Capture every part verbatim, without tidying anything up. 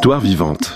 Histoire vivante.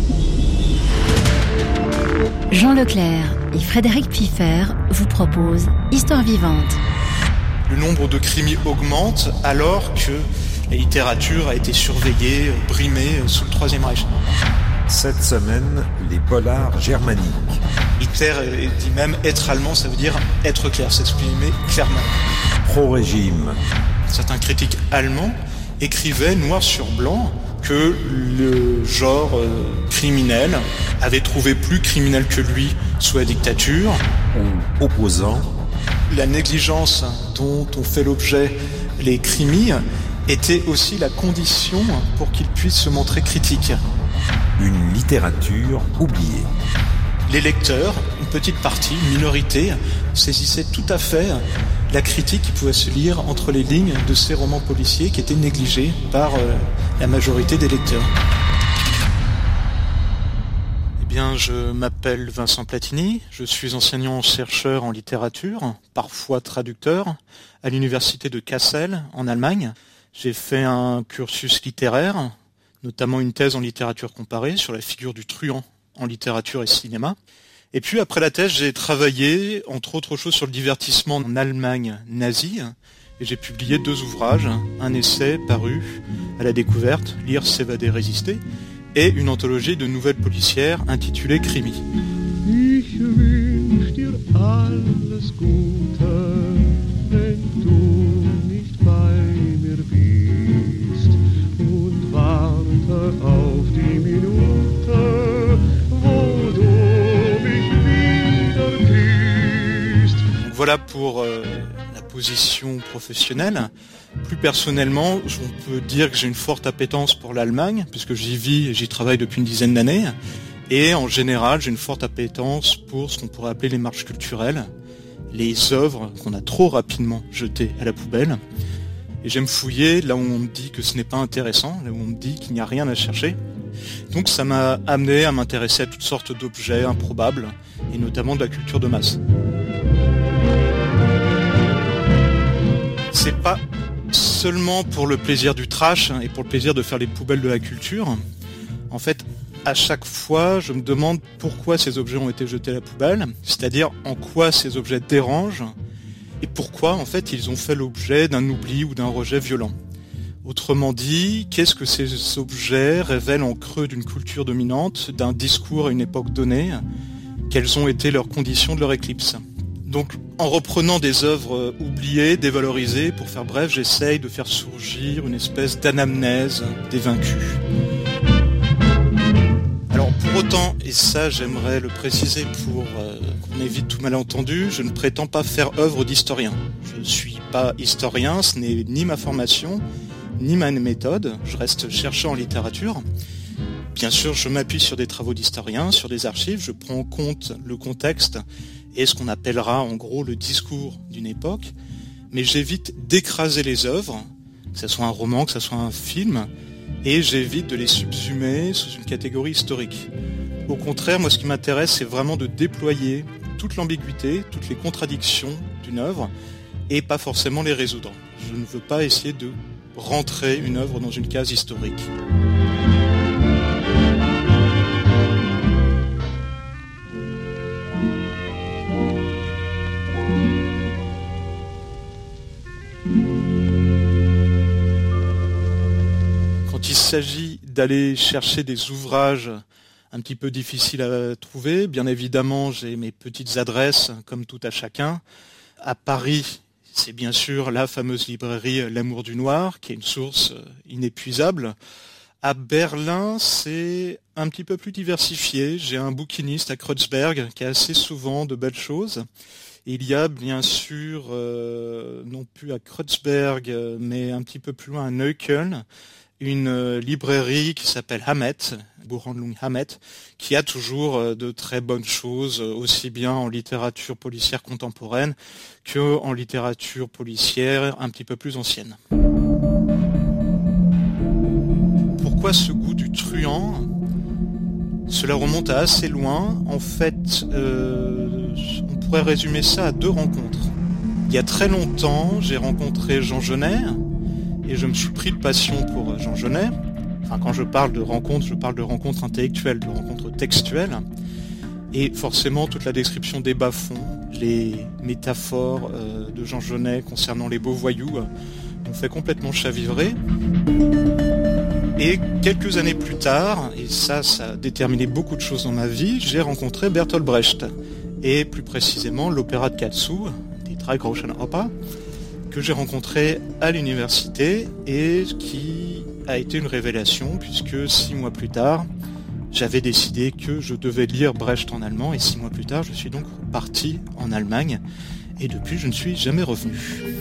Jean Leclerc et Frédéric Piffer vous proposent Histoire vivante. Le nombre de crimes augmente alors que la littérature a été surveillée, brimée sous le Troisième Reich. Cette semaine, les polars germaniques. Hitler dit même être allemand, ça veut dire être clair, s'exprimer clairement. Pro-régime. Certains critiques allemands écrivaient noir sur blanc que le genre euh, criminel avait trouvé plus criminel que lui sous la dictature. Ou opposant. La négligence dont ont fait l'objet les crimis était aussi la condition pour qu'ils puissent se montrer critiques. Une littérature oubliée. Les lecteurs, une petite partie, une minorité, saisissaient tout à fait la critique qui pouvait se lire entre les lignes de ces romans policiers qui étaient négligés par euh, la majorité des lecteurs. Eh bien, je m'appelle Vincent Platini, je suis enseignant-chercheur en littérature, parfois traducteur, à l'université de Kassel, en Allemagne. J'ai fait un cursus littéraire, notamment une thèse en littérature comparée sur la figure du truand en littérature et cinéma. Et puis après la thèse, j'ai travaillé, entre autres choses, sur le divertissement en Allemagne nazie, et j'ai publié deux ouvrages, un essai paru à la Découverte, Lire, s'évader, résister, et une anthologie de nouvelles policières intitulée Krimi. Ich wünsch dir alles Gute, wenn du nicht bei mir bist, und warte auf die Minute, wo du mich wieder küsst. Donc voilà pour euh, la position professionnelle. Plus personnellement, on peut dire que j'ai une forte appétence pour l'Allemagne, puisque j'y vis et j'y travaille depuis une dizaine d'années. Et en général, j'ai une forte appétence pour ce qu'on pourrait appeler les marches culturelles, les œuvres qu'on a trop rapidement jetées à la poubelle. Et j'aime fouiller là où on me dit que ce n'est pas intéressant, là où on me dit qu'il n'y a rien à chercher. Donc ça m'a amené à m'intéresser à toutes sortes d'objets improbables, et notamment de la culture de masse. C'est pas seulement pour le plaisir du trash et pour le plaisir de faire les poubelles de la culture. En fait, à chaque fois, je me demande pourquoi ces objets ont été jetés à la poubelle, c'est-à-dire en quoi ces objets dérangent et pourquoi, en fait, ils ont fait l'objet d'un oubli ou d'un rejet violent. Autrement dit, qu'est-ce que ces objets révèlent en creux d'une culture dominante, d'un discours à une époque donnée? Quelles ont été leurs conditions de leur éclipse? Donc, en reprenant des œuvres oubliées, dévalorisées, pour faire bref, j'essaye de faire surgir une espèce d'anamnèse des vaincus. Alors, pour autant, et ça j'aimerais le préciser pour euh, qu'on évite tout malentendu, je ne prétends pas faire œuvre d'historien. Je ne suis pas historien, ce n'est ni ma formation, ni ma méthode, je reste chercheur en littérature. Bien sûr, je m'appuie sur des travaux d'historiens, sur des archives, je prends en compte le contexte et ce qu'on appellera en gros le discours d'une époque, mais j'évite d'écraser les œuvres, que ce soit un roman, que ce soit un film, et j'évite de les subsumer sous une catégorie historique. Au contraire, moi ce qui m'intéresse, c'est vraiment de déployer toute l'ambiguïté, toutes les contradictions d'une œuvre, et pas forcément les résoudre. Je ne veux pas essayer de rentrer une œuvre dans une case historique. Quand il s'agit d'aller chercher des ouvrages un petit peu difficiles à trouver, bien évidemment, j'ai mes petites adresses, comme tout à chacun. À Paris, c'est bien sûr la fameuse librairie L'Amour du Noir, qui est une source inépuisable. À Berlin, c'est un petit peu plus diversifié. J'ai un bouquiniste à Kreuzberg qui a assez souvent de belles choses. Il y a bien sûr, euh, non plus à Kreuzberg, mais un petit peu plus loin à Neukölln, une librairie qui s'appelle Hamet, Buchhandlung Hamet, qui a toujours de très bonnes choses, aussi bien en littérature policière contemporaine qu'en littérature policière un petit peu plus ancienne. Pourquoi ce goût du truand? Cela remonte à assez loin. En fait, euh, on pourrait résumer ça à deux rencontres. Il y a très longtemps, j'ai rencontré Jean Genet, et je me suis pris de passion pour Jean Genet. Il Enfin, quand je parle de rencontres, je parle de rencontres intellectuelles, de rencontres textuelles. Et forcément, toute la description des bas-fonds, les métaphores euh, de Jean Genet concernant les beaux voyous, euh, m'ont fait complètement chavivrer. Et quelques années plus tard, et ça, ça a déterminé beaucoup de choses dans ma vie, j'ai rencontré Bertolt Brecht, et plus précisément l'opéra de Katsu, die Drei Groschen Oper, que j'ai rencontré à l'université, et qui a été une révélation, puisque six mois plus tard, j'avais décidé que je devais lire Brecht en allemand, et six mois plus tard, je suis donc parti en Allemagne, et depuis, je ne suis jamais revenu.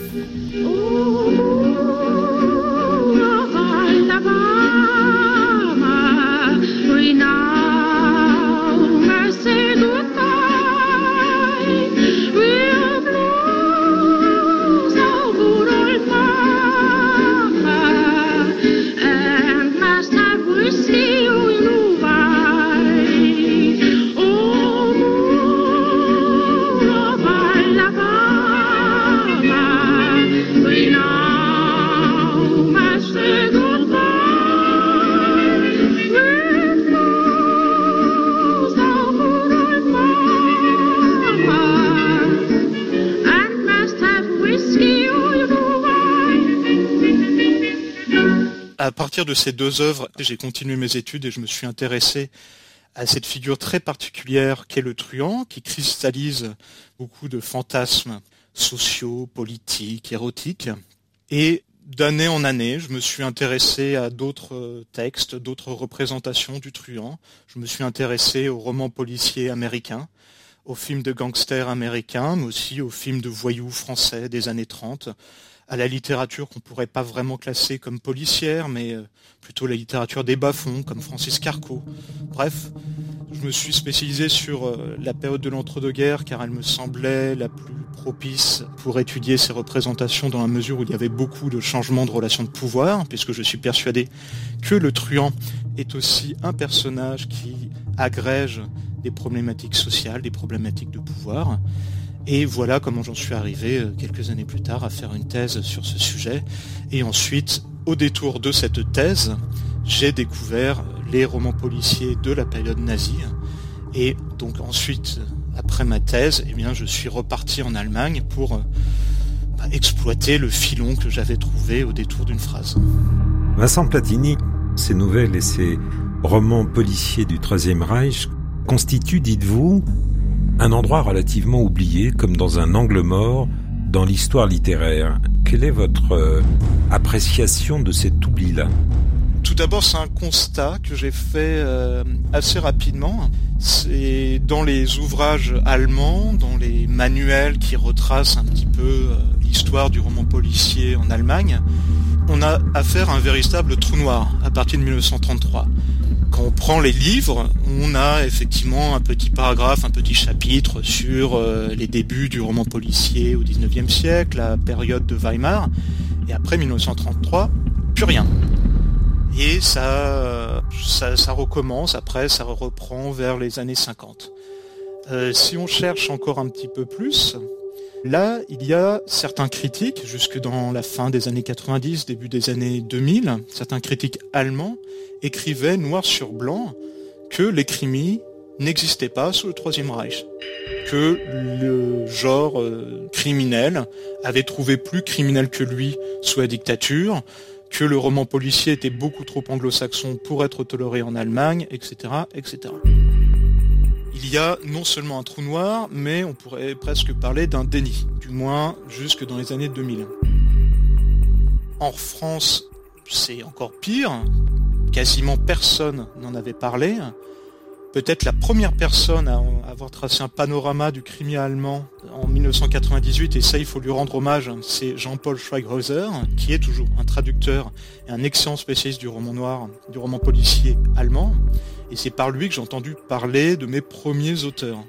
À partir de ces deux œuvres, j'ai continué mes études et je me suis intéressé à cette figure très particulière qu'est le truand, qui cristallise beaucoup de fantasmes sociaux, politiques, érotiques. Et d'année en année, je me suis intéressé à d'autres textes, d'autres représentations du truand. Je me suis intéressé aux romans policiers américains, aux films de gangsters américains, mais aussi aux films de voyous français des années trente, à la littérature qu'on pourrait pas vraiment classer comme policière, mais plutôt la littérature des bas-fonds, comme Francis Carco. Bref, je me suis spécialisé sur la période de l'entre-deux-guerres, car elle me semblait la plus propice pour étudier ces représentations, dans la mesure où il y avait beaucoup de changements de relations de pouvoir, puisque je suis persuadé que le truand est aussi un personnage qui agrège des problématiques sociales, des problématiques de pouvoir. Et voilà comment j'en suis arrivé quelques années plus tard à faire une thèse sur ce sujet. Et ensuite, au détour de cette thèse, j'ai découvert les romans policiers de la période nazie. Et donc ensuite, après ma thèse, eh bien, je suis reparti en Allemagne pour bah, exploiter le filon que j'avais trouvé au détour d'une phrase. Vincent Platini, ces nouvelles et ces romans policiers du Troisième Reich constituent, dites-vous, un endroit relativement oublié, comme dans un angle mort dans l'histoire littéraire. Quelle est votre euh, appréciation de cet oubli-là ? Tout d'abord, c'est un constat que j'ai fait euh, assez rapidement. C'est dans les ouvrages allemands, dans les manuels qui retracent un petit peu euh, l'histoire du roman policier en Allemagne, on a affaire à un véritable trou noir à partir de dix-neuf cent trente-trois. Quand on prend les livres, on a effectivement un petit paragraphe, un petit chapitre sur euh, les débuts du roman policier au dix-neuvième siècle, la période de Weimar, et après dix-neuf cent trente-trois, plus rien. Et ça, ça, ça recommence, après ça reprend vers les années cinquante. Euh, si on cherche encore un petit peu plus, là, il y a certains critiques, jusque dans la fin des années quatre-vingt-dix, début des années deux mille, certains critiques allemands écrivaient noir sur blanc que les crimis n'existaient pas sous le Troisième Reich, que le genre euh, criminel avait trouvé plus criminel que lui sous la dictature, que le roman policier était beaucoup trop anglo-saxon pour être toléré en Allemagne, et cetera, et cetera. Il y a non seulement un trou noir, mais on pourrait presque parler d'un déni, du moins jusque dans les années deux mille. En France, c'est encore pire, quasiment personne n'en avait parlé. Peut-être la première personne à avoir tracé un panorama du crime allemand en dix-neuf cent quatre-vingt-dix-huit, et ça il faut lui rendre hommage, c'est Jean-Paul Schweighöfer, qui est toujours un traducteur et un excellent spécialiste du roman noir, du roman policier allemand, et c'est par lui que j'ai entendu parler de mes premiers auteurs.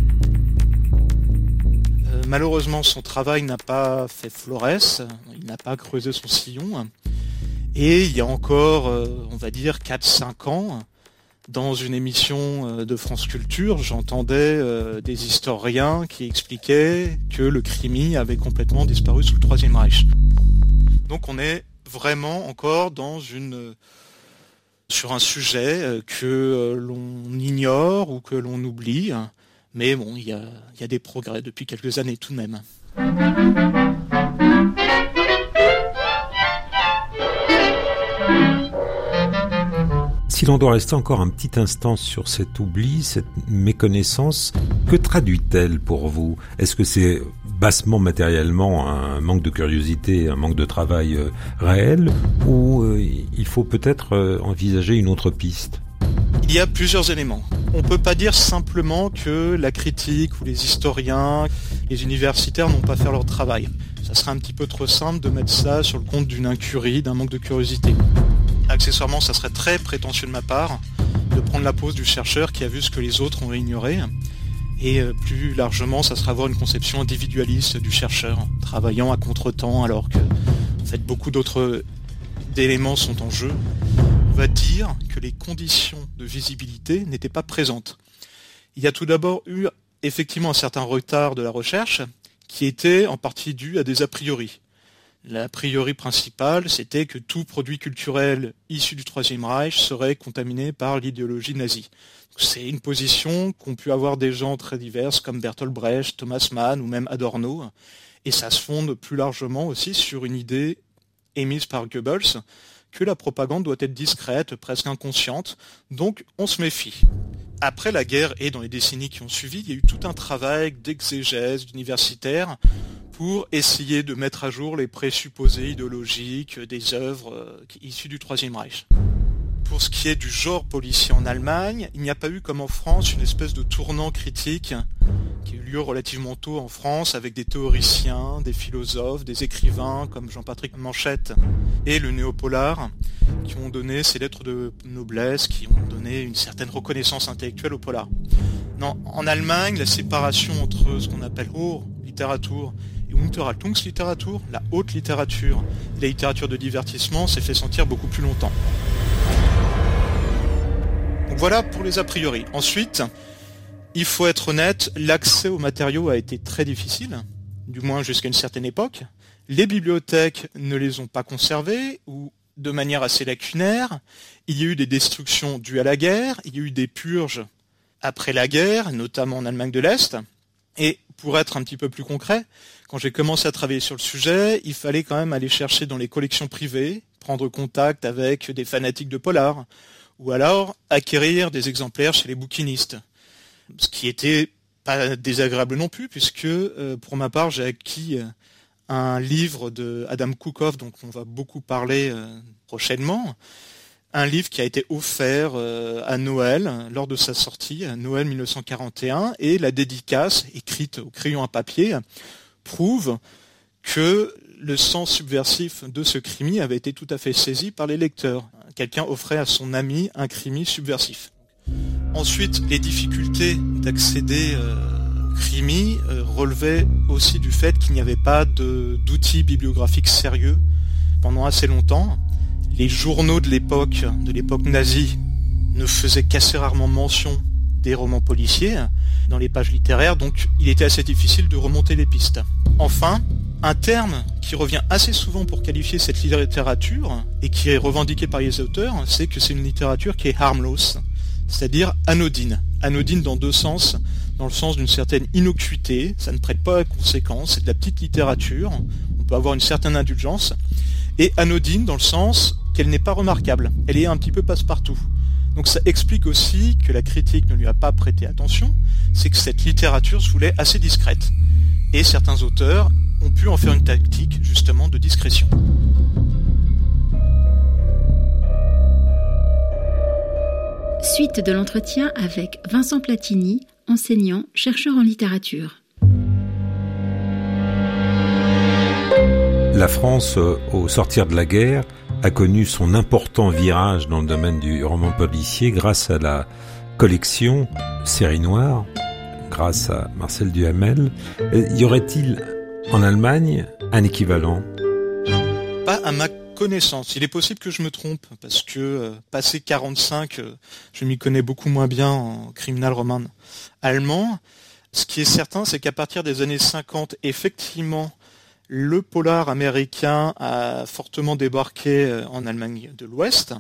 Euh, malheureusement, son travail n'a pas fait florès, il n'a pas creusé son sillon, et il y a encore, euh, on va dire, quatre cinq ans, dans une émission de France Culture, j'entendais euh, des historiens qui expliquaient que le crimi avait complètement disparu sous le Troisième Reich. Donc on est vraiment encore dans une sur un sujet que l'on ignore ou que l'on oublie. Mais bon, il y a, il y a des progrès depuis quelques années tout de même. Si l'on doit rester encore un petit instant sur cet oubli, cette méconnaissance, que traduit-elle pour vous ? Est-ce que c'est bassement matériellement un manque de curiosité, un manque de travail euh, réel, ou euh, il faut peut-être euh, envisager une autre piste ? Il y a plusieurs éléments. On ne peut pas dire simplement que la critique ou les historiens, les universitaires n'ont pas fait leur travail. Ça serait un petit peu trop simple de mettre ça sur le compte d'une incurie, d'un manque de curiosité. Accessoirement, ça serait très prétentieux de ma part de prendre la pose du chercheur qui a vu ce que les autres ont ignoré. Et plus largement, ça serait avoir une conception individualiste du chercheur, travaillant à contre-temps alors que en fait, beaucoup d'autres éléments sont en jeu. On va dire que les conditions de visibilité n'étaient pas présentes. Il y a tout d'abord eu effectivement un certain retard de la recherche qui était en partie dû à des a priori. L'a priori principal, c'était que tout produit culturel issu du Troisième Reich serait contaminé par l'idéologie nazie. C'est une position qu'ont pu avoir des gens très divers comme Bertolt Brecht, Thomas Mann ou même Adorno. Et ça se fonde plus largement aussi sur une idée émise par Goebbels que la propagande doit être discrète, presque inconsciente. Donc on se méfie. Après la guerre et dans les décennies qui ont suivi, il y a eu tout un travail d'exégèse, d'universitaires, pour essayer de mettre à jour les présupposés idéologiques des œuvres issues du Troisième Reich. Pour ce qui est du genre policier en Allemagne, il n'y a pas eu comme en France une espèce de tournant critique qui a eu lieu relativement tôt en France avec des théoriciens, des philosophes, des écrivains comme Jean-Patrick Manchette et le néopolar qui ont donné ces lettres de noblesse, qui ont donné une certaine reconnaissance intellectuelle au polar. Non, en Allemagne, la séparation entre ce qu'on appelle Hohe Literatur et Unterhaltungsliteratur, la haute littérature, la littérature de divertissement, s'est fait sentir beaucoup plus longtemps. Donc voilà pour les a priori. Ensuite, il faut être honnête, l'accès aux matériaux a été très difficile, du moins jusqu'à une certaine époque. Les bibliothèques ne les ont pas conservés, ou de manière assez lacunaire. Il y a eu des destructions dues à la guerre, il y a eu des purges après la guerre, notamment en Allemagne de l'Est. Et pour être un petit peu plus concret, quand j'ai commencé à travailler sur le sujet, il fallait quand même aller chercher dans les collections privées, prendre contact avec des fanatiques de polar, ou alors acquérir des exemplaires chez les bouquinistes. Ce qui était pas désagréable non plus, puisque euh, pour ma part, j'ai acquis euh, un livre de Adam Koukov, dont on va beaucoup parler euh, prochainement, un livre qui a été offert euh, à Noël lors de sa sortie, à Noël mille neuf cent quarante et un, et la dédicace, écrite au crayon à papier, prouve que le sens subversif de ce crimi avait été tout à fait saisi par les lecteurs. Quelqu'un offrait à son ami un crimi subversif. Ensuite, les difficultés d'accéder euh, au crimi euh, relevaient aussi du fait qu'il n'y avait pas de, d'outils bibliographiques sérieux pendant assez longtemps. Les journaux de l'époque, de l'époque nazie, ne faisaient qu'assez rarement mention des romans policiers dans les pages littéraires, donc il était assez difficile de remonter les pistes. Enfin, un terme qui revient assez souvent pour qualifier cette littérature, et qui est revendiqué par les auteurs, c'est que c'est une littérature qui est harmless, c'est-à-dire anodine. Anodine dans deux sens, dans le sens d'une certaine innocuité, ça ne prête pas à conséquence, c'est de la petite littérature, on peut avoir une certaine indulgence, et anodine dans le sens qu'elle n'est pas remarquable, elle est un petit peu passe-partout. Donc ça explique aussi que la critique ne lui a pas prêté attention, c'est que cette littérature se voulait assez discrète. Et certains auteurs ont pu en faire une tactique, justement, de discrétion. Suite de l'entretien avec Vincent Platini, enseignant, chercheur en littérature. La France, au sortir de la guerre, a connu son important virage dans le domaine du roman policier grâce à la collection Série Noire, grâce à Marcel Duhamel. Y aurait-il en Allemagne un équivalent ? Pas à ma connaissance. Il est possible que je me trompe, parce que euh, passé quarante-cinq, euh, je m'y connais beaucoup moins bien en criminal roman allemand. Ce qui est certain, c'est qu'à partir des années cinquante, effectivement, le polar américain a fortement débarqué en Allemagne de l'Ouest.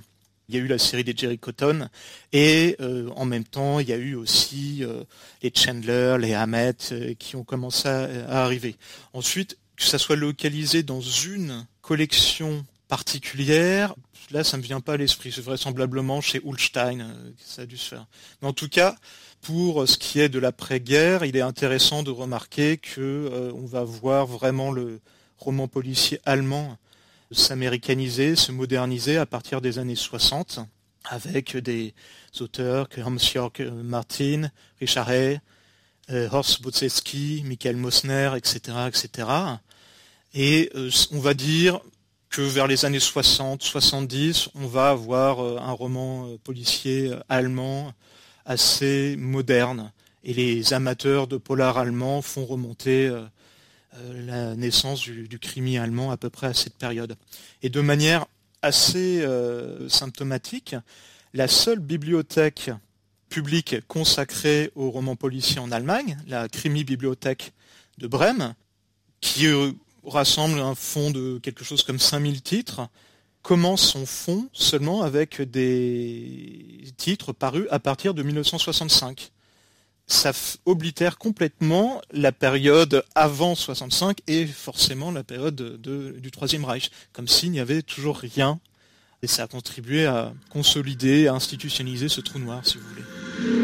Il y a eu la série des Jerry Cotton et euh, en même temps, il y a eu aussi euh, les Chandler, les Hammett euh, qui ont commencé à, à arriver. Ensuite, que ça soit localisé dans une collection particulière, là, ça me vient pas à l'esprit. C'est vraisemblablement chez Ullstein euh, que ça a dû se faire. Mais en tout cas, pour ce qui est de l'après-guerre, il est intéressant de remarquer que euh, on va voir vraiment le roman policier allemand s'américaniser, se moderniser à partir des années soixante, avec des auteurs comme Hans-Jörg Martin, Richard Hay, euh, Horst Bozeski, Michael Mosner, et cetera, et cetera. Et euh, on va dire que vers les années soixante, soixante-dix, on va avoir euh, un roman euh, policier euh, allemand assez moderne. Et les amateurs de polar allemand font remonter euh, la naissance du, du crimi allemand à peu près à cette période. Et de manière assez euh, symptomatique, la seule bibliothèque publique consacrée aux romans policiers en Allemagne, la Krimi-Bibliothèque de Brême, qui euh, rassemble un fonds de quelque chose comme cinq mille titres, commence son fonds seulement avec des titres parus à partir de mille neuf cent soixante-cinq. Ça oblitère complètement la période avant soixante-cinq et forcément la période de, de, du Troisième Reich, comme s'il n'y avait toujours rien. Et ça a contribué à consolider, à institutionnaliser ce trou noir, si vous voulez.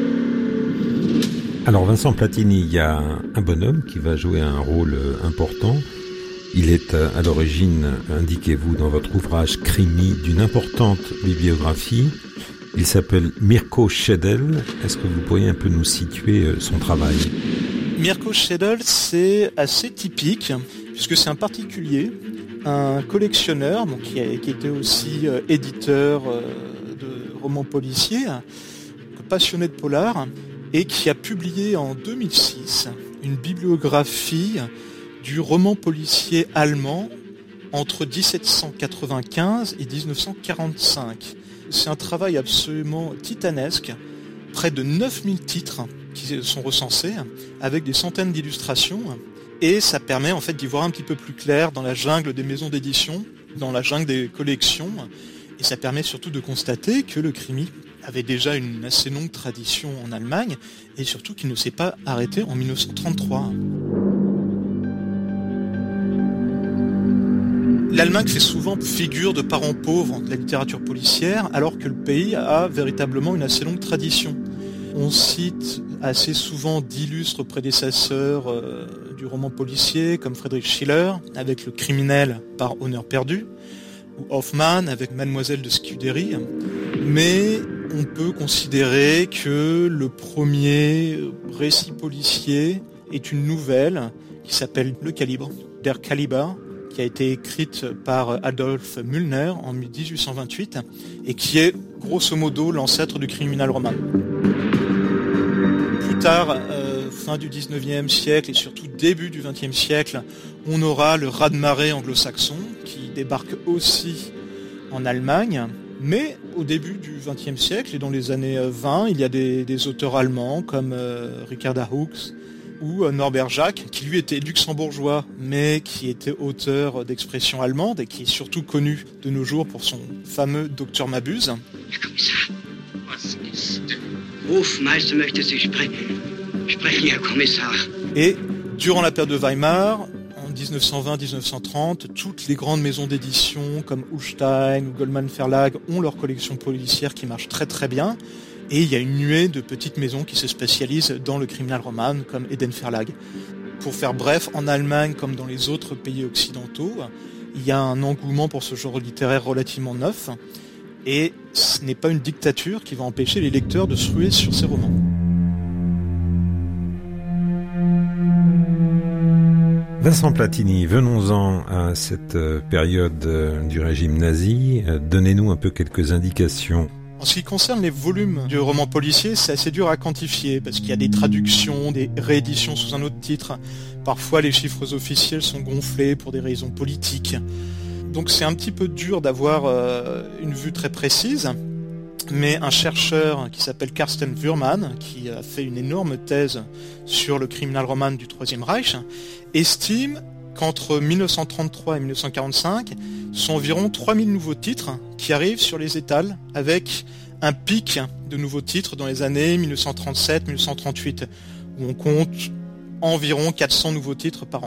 Alors Vincent Platini, il y a un bonhomme qui va jouer un rôle important. Il est à l'origine, indiquez-vous dans votre ouvrage Krimi, d'une importante bibliographie. Il s'appelle Mirko Schedel. Est-ce que vous pourriez un peu nous situer son travail ? Mirko Schedel, c'est assez typique, puisque c'est un particulier, un collectionneur, donc qui, a, qui était aussi euh, éditeur euh, de romans policiers, passionné de polar, et qui a publié en deux mille six une bibliographie du roman policier allemand entre dix-sept cent quatre-vingt-quinze et dix-neuf cent quarante-cinq. C'est un travail absolument titanesque, près de neuf mille titres qui sont recensés, avec des centaines d'illustrations, et ça permet en fait d'y voir un petit peu plus clair dans la jungle des maisons d'édition, dans la jungle des collections, et ça permet surtout de constater que le krimi avait déjà une assez longue tradition en Allemagne, et surtout qu'il ne s'est pas arrêté en mille neuf cent trente-trois. L'Allemagne fait souvent figure de parent pauvre de la littérature policière, alors que le pays a véritablement une assez longue tradition. On cite assez souvent d'illustres prédécesseurs euh, du roman policier, comme Friedrich Schiller, avec Le criminel par honneur perdu, ou Hoffmann avec Mademoiselle de Scudéry. Mais on peut considérer que le premier récit policier est une nouvelle qui s'appelle Le Calibre, Der Kaliber, qui a été écrite par Adolf Müllner en dix-huit cent vingt-huit et qui est grosso modo l'ancêtre du Kriminalroman. Plus tard, euh, fin du dix-neuvième siècle et surtout début du vingtième siècle, on aura le raz-de-marée anglo-saxon qui débarque aussi en Allemagne. Mais au début du vingtième siècle et dans les années vingt, il y a des, des auteurs allemands comme euh, Richard Hooks ou Norbert Jacques, qui lui était luxembourgeois, mais qui était auteur d'expressions allemandes et qui est surtout connu de nos jours pour son fameux Docteur Mabuse. Herr Kommissar, was ist? Hofmeister möchte Sie sprechen. Sprechen, Herr Kommissar. Et durant la période de Weimar, en dix-neuf cent vingt à dix-neuf cent trente, toutes les grandes maisons d'édition comme Ullstein ou Goldmann Verlag ont leur collection policière qui marche très très bien. Et il y a une nuée de petites maisons qui se spécialisent dans le Kriminalroman, comme Eden Verlag. Pour faire bref, en Allemagne comme dans les autres pays occidentaux, il y a un engouement pour ce genre littéraire relativement neuf, et ce n'est pas une dictature qui va empêcher les lecteurs de se ruer sur ces romans. Vincent Platini, venons-en à cette période du régime nazi. Donnez-nous un peu quelques indications. En ce qui concerne les volumes du roman policier, c'est assez dur à quantifier parce qu'il y a des traductions, des rééditions sous un autre titre. Parfois, les chiffres officiels sont gonflés pour des raisons politiques. Donc c'est un petit peu dur d'avoir euh, une vue très précise. Mais un chercheur qui s'appelle Carsten Wurman, qui a fait une énorme thèse sur le Kriminalroman du Troisième Reich, estime qu'entre mille neuf cent trente-trois et mille neuf cent quarante-cinq, ce sont environ trois mille nouveaux titres qui arrive sur les étals avec un pic de nouveaux titres dans les années dix-neuf cent trente-sept dix-neuf cent trente-huit, où on compte environ quatre cents nouveaux titres par an.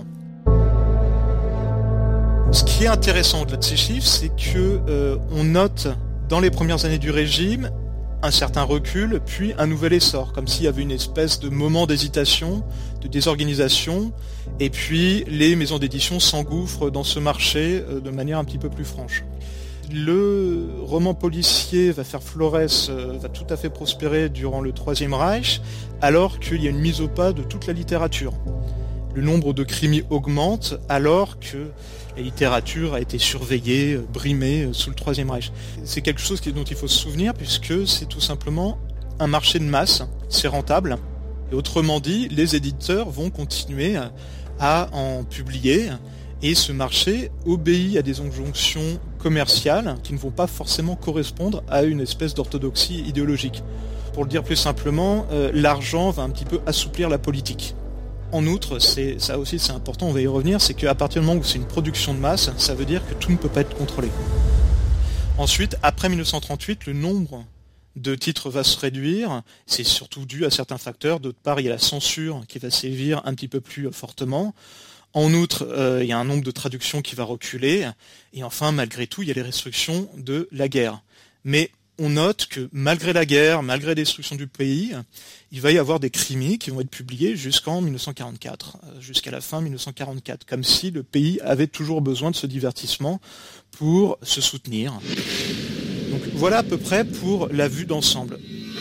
Ce qui est intéressant au-delà de ces chiffres, c'est que euh, on note dans les premières années du régime un certain recul, puis un nouvel essor, comme s'il y avait une espèce de moment d'hésitation, de désorganisation, et puis les maisons d'édition s'engouffrent dans ce marché euh, de manière un petit peu plus franche. Le roman policier va faire florès, euh, va tout à fait prospérer durant le Troisième Reich, alors qu'il y a une mise au pas de toute la littérature. Le nombre de crimes augmente alors que la littérature a été surveillée, brimée sous le Troisième Reich. C'est quelque chose dont il faut se souvenir puisque c'est tout simplement un marché de masse, c'est rentable. Et autrement dit, les éditeurs vont continuer à en publier et ce marché obéit à des injonctions commerciales qui ne vont pas forcément correspondre à une espèce d'orthodoxie idéologique. Pour le dire plus simplement, euh, l'argent va un petit peu assouplir la politique. En outre, c'est, ça aussi c'est important, on va y revenir, c'est qu'à partir du moment où c'est une production de masse, ça veut dire que tout ne peut pas être contrôlé. Ensuite, après dix-neuf cent trente-huit, le nombre de titres va se réduire, c'est surtout dû à certains facteurs. D'autre part, il y a la censure qui va sévir un petit peu plus fortement. En outre, euh, il y a un nombre de traductions qui va reculer. Et enfin, malgré tout, il y a les restrictions de la guerre. Mais on note que malgré la guerre, malgré la destruction du pays, il va y avoir des crimis qui vont être publiés jusqu'en dix-neuf cent quarante-quatre, jusqu'à la fin dix-neuf cent quarante-quatre, comme si le pays avait toujours besoin de ce divertissement pour se soutenir. Donc voilà à peu près pour la vue d'ensemble.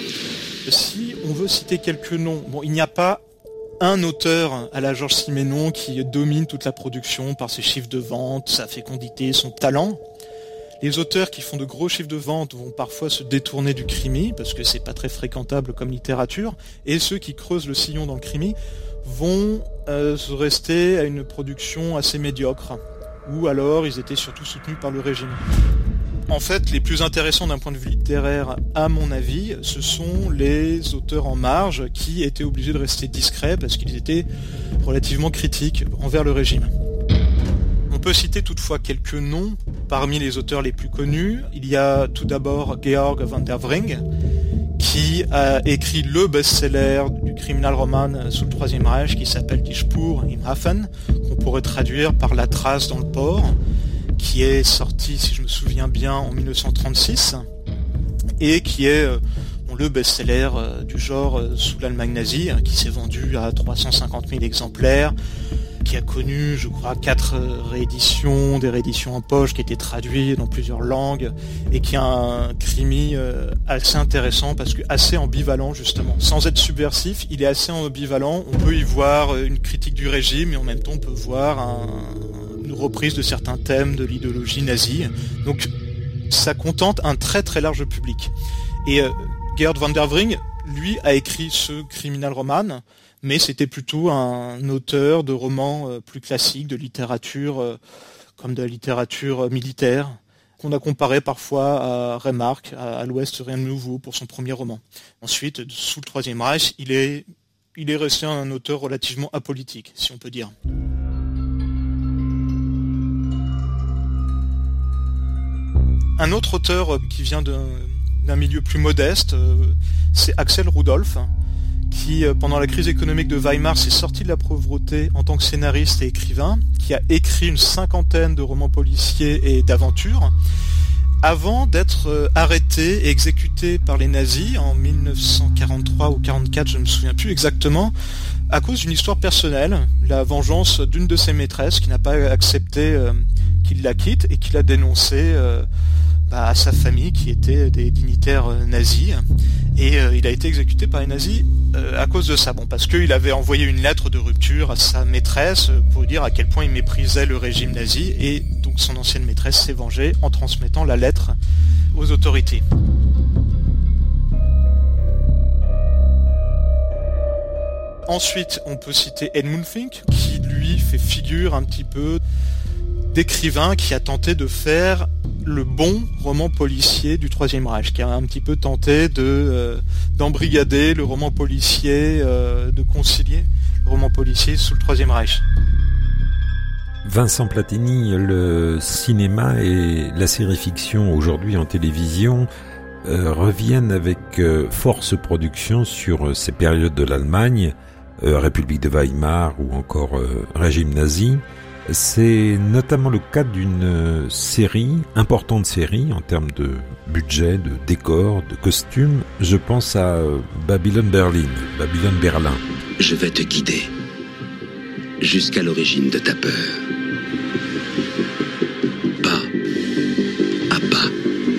Si on veut citer quelques noms, bon, il n'y a pas un auteur à la Georges Simenon qui domine toute la production par ses chiffres de vente, sa fécondité, son talent. Les auteurs qui font de gros chiffres de vente vont parfois se détourner du crimi, parce que c'est pas très fréquentable comme littérature, et ceux qui creusent le sillon dans le crimi vont euh, se rester à une production assez médiocre, ou alors ils étaient surtout soutenus par le régime. En fait, les plus intéressants d'un point de vue littéraire, à mon avis, ce sont les auteurs en marge qui étaient obligés de rester discrets parce qu'ils étaient relativement critiques envers le régime. On peut citer toutefois quelques noms parmi les auteurs les plus connus. Il y a tout d'abord Georg van der Vring, qui a écrit le best-seller du criminal-roman sous le Troisième Reich, qui s'appelle Die Spur im Hafen, qu'on pourrait traduire par La trace dans le port, qui est sorti, si je me souviens bien, en dix-neuf cent trente-six, et qui est euh, bon, le best-seller euh, du genre euh, sous l'Allemagne nazie, hein, qui s'est vendu à trois cent cinquante mille exemplaires, qui a connu, je crois, quatre rééditions, des rééditions en poche, qui étaient traduites dans plusieurs langues, et qui a un crimi euh, assez intéressant, parce que assez ambivalent, justement. Sans être subversif, il est assez ambivalent. On peut y voir une critique du régime, et en même temps, on peut voir un, une reprise de certains thèmes de l'idéologie nazie. Donc, ça contente un très très large public. Et euh, Georg van der Vring, lui, a écrit ce criminal roman, mais c'était plutôt un auteur de romans euh, plus classiques, de littérature, euh, comme de la littérature euh, militaire, qu'on a comparé parfois à Remarque, à, à l'Ouest rien de nouveau, pour son premier roman. Ensuite, sous le Troisième Reich, il est, il est resté un auteur relativement apolitique, si on peut dire. Un autre auteur qui vient d'un, d'un milieu plus modeste, euh, c'est Axel Rudolph, qui, pendant la crise économique de Weimar, s'est sorti de la pauvreté en tant que scénariste et écrivain, qui a écrit une cinquantaine de romans policiers et d'aventures, avant d'être arrêté et exécuté par les nazis en dix-neuf cent quarante-trois ou quarante-quatre, je ne me souviens plus exactement, à cause d'une histoire personnelle, la vengeance d'une de ses maîtresses qui n'a pas accepté euh, qu'il la quitte et qui l'a dénoncé euh, bah, à sa famille qui était des dignitaires euh, nazis. Et euh, il a été exécuté par les nazis euh, à cause de ça. Bon, parce qu'il avait envoyé une lettre de rupture à sa maîtresse pour dire à quel point il méprisait le régime nazi, et donc son ancienne maîtresse s'est vengée en transmettant la lettre aux autorités. Ensuite, on peut citer Edmund Fink, qui lui fait figure un petit peu d'écrivain qui a tenté de faire le bon roman policier du Troisième Reich, qui a un petit peu tenté de euh, d'embrigader le roman policier, euh, de concilier le roman policier sous le Troisième Reich. Vincent Platini, le cinéma et la série-fiction aujourd'hui en télévision euh, reviennent avec euh, force production sur euh, ces périodes de l'Allemagne, euh, République de Weimar ou encore euh, régime nazi. C'est notamment le cas d'une euh, série, importante série en termes de budget, de décor, de costumes. Je pense à euh, Babylon Berlin, Babylon Berlin. Je vais te guider jusqu'à l'origine de ta peur. Pas à pas.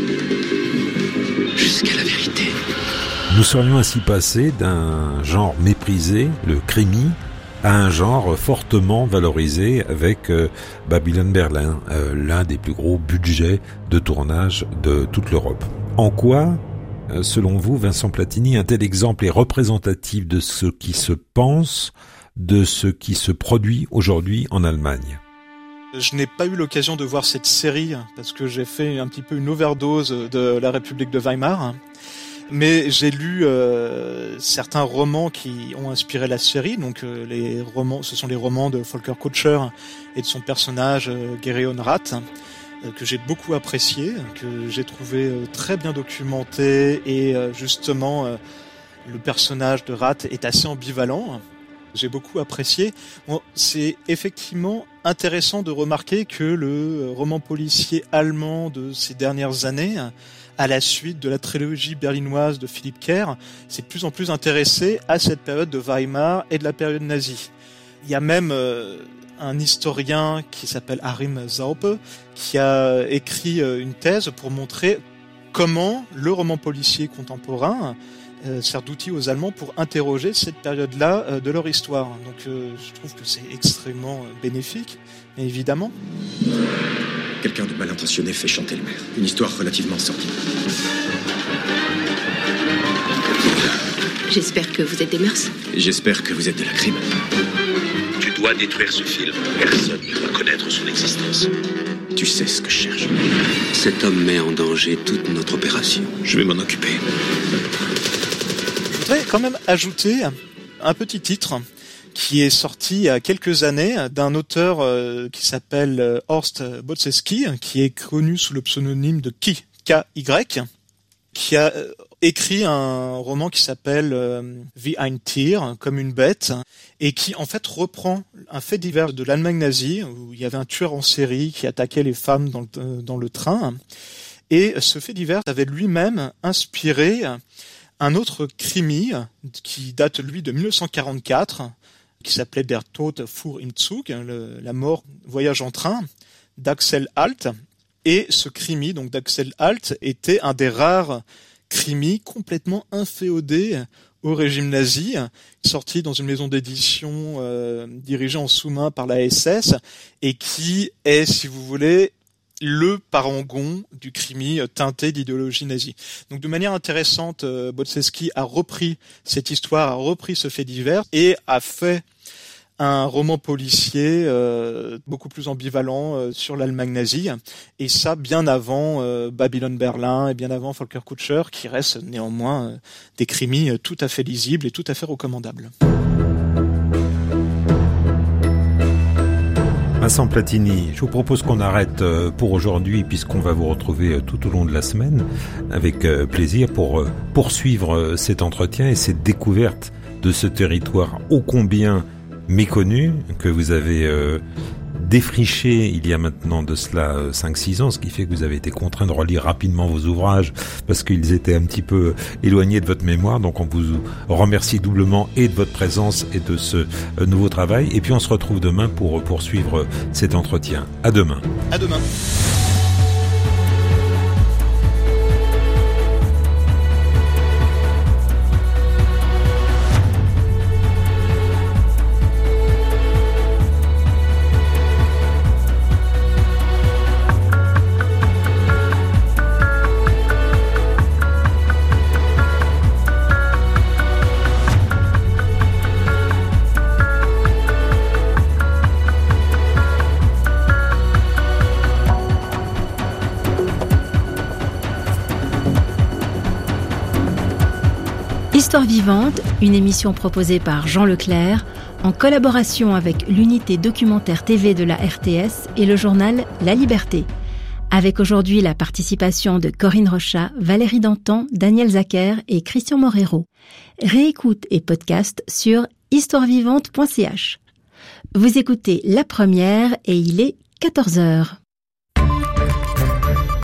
Jusqu'à la vérité. Nous serions ainsi passés d'un genre méprisé, le crimi, à un genre fortement valorisé avec euh, Babylon Berlin, euh, l'un des plus gros budgets de tournage de toute l'Europe. En quoi, euh, selon vous, Vincent Platini, un tel exemple est représentatif de ce qui se pense, de ce qui se produit aujourd'hui en Allemagne? Je n'ai pas eu l'occasion de voir cette série parce que j'ai fait un petit peu une overdose de la République de Weimar. Mais j'ai lu euh, certains romans qui ont inspiré la série. Donc euh, les romans, ce sont les romans de Volker Kutscher et de son personnage euh, Gereon Rath, euh, que j'ai beaucoup apprécié, que j'ai trouvé euh, très bien documenté et euh, justement euh, le personnage de Rath est assez ambivalent. J'ai beaucoup apprécié. Bon, c'est effectivement intéressant de remarquer que le roman policier allemand de ces dernières années, à la suite de la trilogie berlinoise de Philippe Kerr, s'est de plus en plus intéressé à cette période de Weimar et de la période nazie. Il y a même euh, un historien qui s'appelle Achim Saupe qui a écrit euh, une thèse pour montrer comment le roman policier contemporain Euh, sert d'outil aux Allemands pour interroger cette période-là euh, de leur histoire. Donc euh, je trouve que c'est extrêmement euh, bénéfique, mais évidemment. Quelqu'un de mal intentionné fait chanter le maire. Une histoire relativement sordide. J'espère que vous êtes des mœurs. J'espère que vous êtes de la crime. Tu dois détruire ce film. Personne ne doit connaître son existence. Tu sais ce que je cherche. Cet homme met en danger toute notre opération. Je vais m'en occuper. Je voudrais quand même ajouter un petit titre qui est sorti il y a quelques années d'un auteur euh, qui s'appelle euh, Horst Bodzewski, qui est connu sous le pseudonyme de Ki, K Y, qui a euh, écrit un roman qui s'appelle euh, Wie ein Tier, comme une bête, et qui en fait reprend un fait divers de l'Allemagne nazie, où il y avait un tueur en série qui attaquait les femmes dans le, dans le train, et ce fait divers avait lui-même inspiré un autre crimi qui date, lui, de dix-neuf cent quarante-quatre, qui s'appelait Der Tod fuhr im Zug, le, la mort voyage en train, d'Axel Alt. Et ce crimi, donc d'Axel Alt, était un des rares crimis complètement inféodés au régime nazi, sorti dans une maison d'édition euh, dirigée en sous-main par la S S, et qui est, si vous voulez, le parangon du crimi teinté d'idéologie nazie. Donc de manière intéressante, euh, Bodzewski a repris cette histoire, a repris ce fait divers et a fait un roman policier euh, beaucoup plus ambivalent euh, sur l'Allemagne nazie, et ça bien avant euh, Babylon Berlin et bien avant Volker Kutscher, qui restent néanmoins euh, des crimis euh, tout à fait lisibles et tout à fait recommandables. Vincent Platini, je vous propose qu'on arrête pour aujourd'hui puisqu'on va vous retrouver tout au long de la semaine avec plaisir pour poursuivre cet entretien et cette découverte de ce territoire ô combien méconnu que vous avez euh, défriché il y a maintenant de cela cinq six ans, ce qui fait que vous avez été contraint de relire rapidement vos ouvrages parce qu'ils étaient un petit peu éloignés de votre mémoire. Donc on vous remercie doublement et de votre présence et de ce euh, nouveau travail. Et puis on se retrouve demain pour poursuivre cet entretien. À demain. À demain. Histoire vivante, une émission proposée par Jean Leclerc en collaboration avec l'unité documentaire T V de la R T S et le journal La Liberté. Avec aujourd'hui la participation de Corinne Rochat, Valérie Dantan, Daniel Zacher et Christian Morero. Réécoute et podcast sur histoire vivante point c h. Vous écoutez La Première et il est quatorze heures.